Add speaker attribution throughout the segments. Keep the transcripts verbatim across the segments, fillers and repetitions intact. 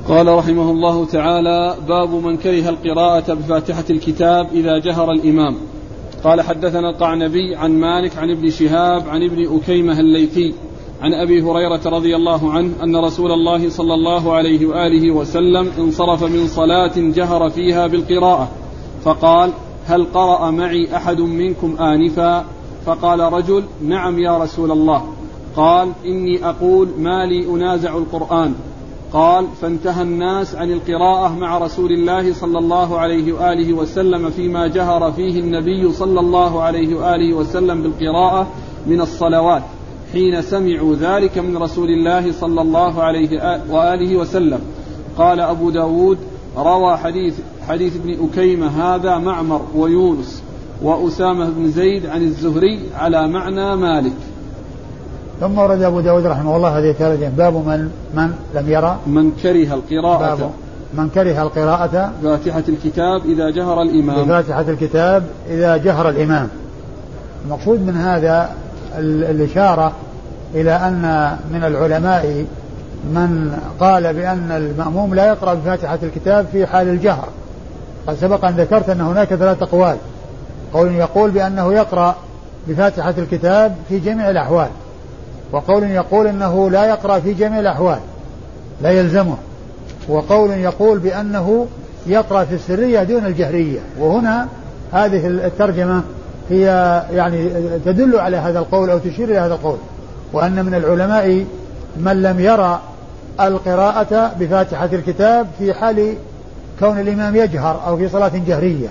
Speaker 1: قال رحمه الله تعالى: باب من كره القراءة بفاتحة الكتاب إذا جهر الإمام. قال: حدثنا القعنبي عن مالك عن ابن شهاب عن ابن أكيمة الليثي عن أبي هريرة رضي الله عنه أن رسول الله صلى الله عليه وآله وسلم انصرف من صلاة جهر فيها بالقراءة فقال: هل قرأ معي أحد منكم آنفا؟ فقال رجل: نعم يا رسول الله. قال: إني أقول ما لي أنازع القرآن. قال: فانتهى الناس عن القراءة مع رسول الله صلى الله عليه وآله وسلم فيما جهر فيه النبي صلى الله عليه وآله وسلم بالقراءة من الصلوات حين سمعوا ذلك من رسول الله صلى الله عليه وآله وسلم. قال أبو داود: روى حديث, حديث ابن أكيمة هذا معمر ويونس وأسامة بن زيد عن الزهري على معنى مالك.
Speaker 2: ثم ورد أبو داود رحمه الله هذه الترجمة: باب من من لم يرى
Speaker 1: من كره القراءة
Speaker 2: باب من كره القراءة
Speaker 1: فاتحة الكتاب إذا جهر الإمام
Speaker 2: فاتحة الكتاب إذا جهر الإمام. المقصود من هذا الإشارة إلى أن من العلماء من قال بأن المأموم لا يقرأ بفاتحة الكتاب في حال الجهر. قد سبق أن ذكرت أن هناك ثلاثة أقوال: قول يقول بأنه يقرأ بفاتحة الكتاب في جميع الأحوال، وقول يقول أنه لا يقرأ في جميع الأحوال لا يلزمه، وقول يقول بأنه يقرأ في السرية دون الجهرية. وهنا هذه الترجمة هي يعني تدل على هذا القول أو تشير إلى هذا القول، وأن من العلماء من لم يرى القراءة بفاتحة الكتاب في حال كون الإمام يجهر أو في صلاة جهرية.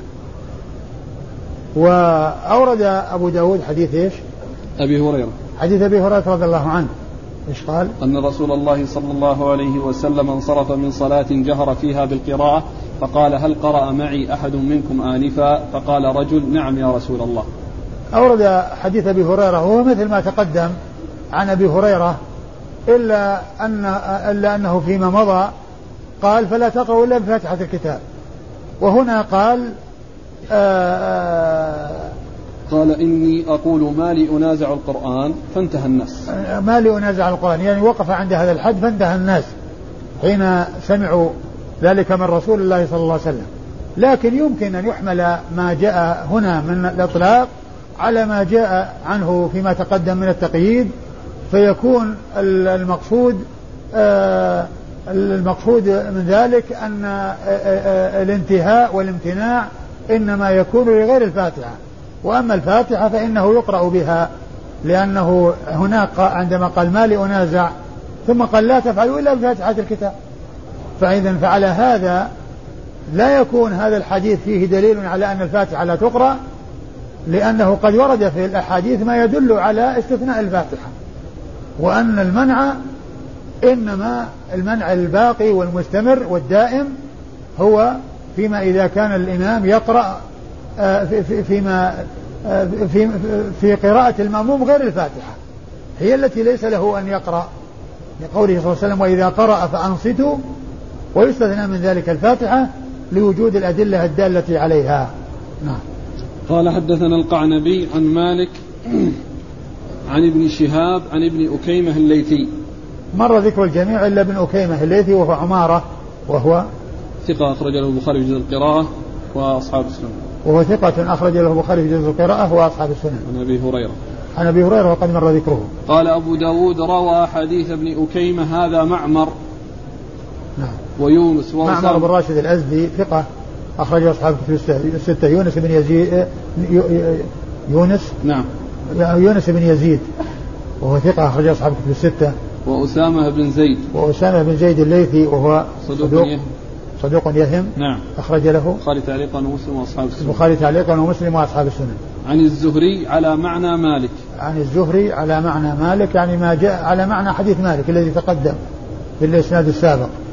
Speaker 2: وأورد أبو داود حديث إيش؟
Speaker 1: أبي هريرة
Speaker 2: حديث أبي هريرة رضي الله عنه. إيش قال؟
Speaker 1: أن رسول الله صلى الله عليه وسلم انصرف من صلاة جهر فيها بالقراءة فقال: هل قرأ معي أحد منكم آنفا؟ فقال رجل: نعم يا رسول الله.
Speaker 2: أورد حديث أبي هريرة هو مثل ما تقدم عن أبي هريرة، إلا, أن إلا أنه فيما مضى قال: فلا تقرأوا إلا بفاتحة الكتاب. وهنا قال آآ
Speaker 1: قال: إني أقول ما لي أنازع القرآن فانتهى الناس.
Speaker 2: ما لي أنازع القرآن يعني وقف عند هذا الحد فانتهى الناس حين سمعوا ذلك من رسول الله صلى الله عليه وسلم. لكن يمكن أن يحمل ما جاء هنا من الإطلاق على ما جاء عنه فيما تقدم من التقييد، فيكون المقصود المقصود من ذلك أن الانتهاء والامتناع إنما يكون لغير الفاتحة، وأما الفاتحة فإنه يقرأ بها، لأنه هناك عندما قال ما لي أنازع ثم قال لا تفعلوا إلا بفاتحة الكتاب. فإذا فعلى هذا لا يكون هذا الحديث فيه دليل على أن الفاتحة لا تقرأ، لأنه قد ورد في الأحاديث ما يدل على استثناء الفاتحة، وأن المنع إنما المنع الباقي والمستمر والدائم هو فيما إذا كان الإمام يقرأ في فيما في في قراءة المأموم غير الفاتحة، هي التي ليس له أن يقرأ، لقوله صلى الله عليه وسلم: وإذا قرأ فأنصتوا. ويستثنى من ذلك الفاتحة لوجود الأدلة الدالة عليها. نعم.
Speaker 1: قال: حدثنا القعنبي عن مالك عن ابن شهاب عن ابن أكيمة الليثي.
Speaker 2: مر ذكر الجميع إلا ابن أكيمة الليثي وهو عمارة، وهو
Speaker 1: ثقة أخرج له البخاري في جزء القراءة وأصحاب السنن.
Speaker 2: وهو ثقة أخرج له البخاري في جزء القراءة وأصحاب السنن.
Speaker 1: عن أبي هريرة
Speaker 2: عن أبي هريرة وقد مر ذكره.
Speaker 1: قال أبو داود: روى حديث ابن أكيمة هذا معمر
Speaker 2: نعم.
Speaker 1: ويونس
Speaker 2: معمر بن راشد الأزدي ثقة أخرج أصحاب الستة. يونس بن يزيد يونس
Speaker 1: نعم
Speaker 2: يونس بن يزيد وهو ثقة أخرج أصحاب الستة.
Speaker 1: وأسامة بن زيد
Speaker 2: وأسامة بن زيد الليثي وهو صدوق صدوق يهم.
Speaker 1: نعم.
Speaker 2: أخرج له
Speaker 1: البخاري تعليقا ومسلم وأصحاب السنن.
Speaker 2: البخاري تعليقا ومسلم وأصحاب السنن.
Speaker 1: عن الزهري على معنى مالك.
Speaker 2: عن الزهري على معنى مالك يعني ما جاء على معنى حديث مالك الذي تقدم في الإسناد السابق.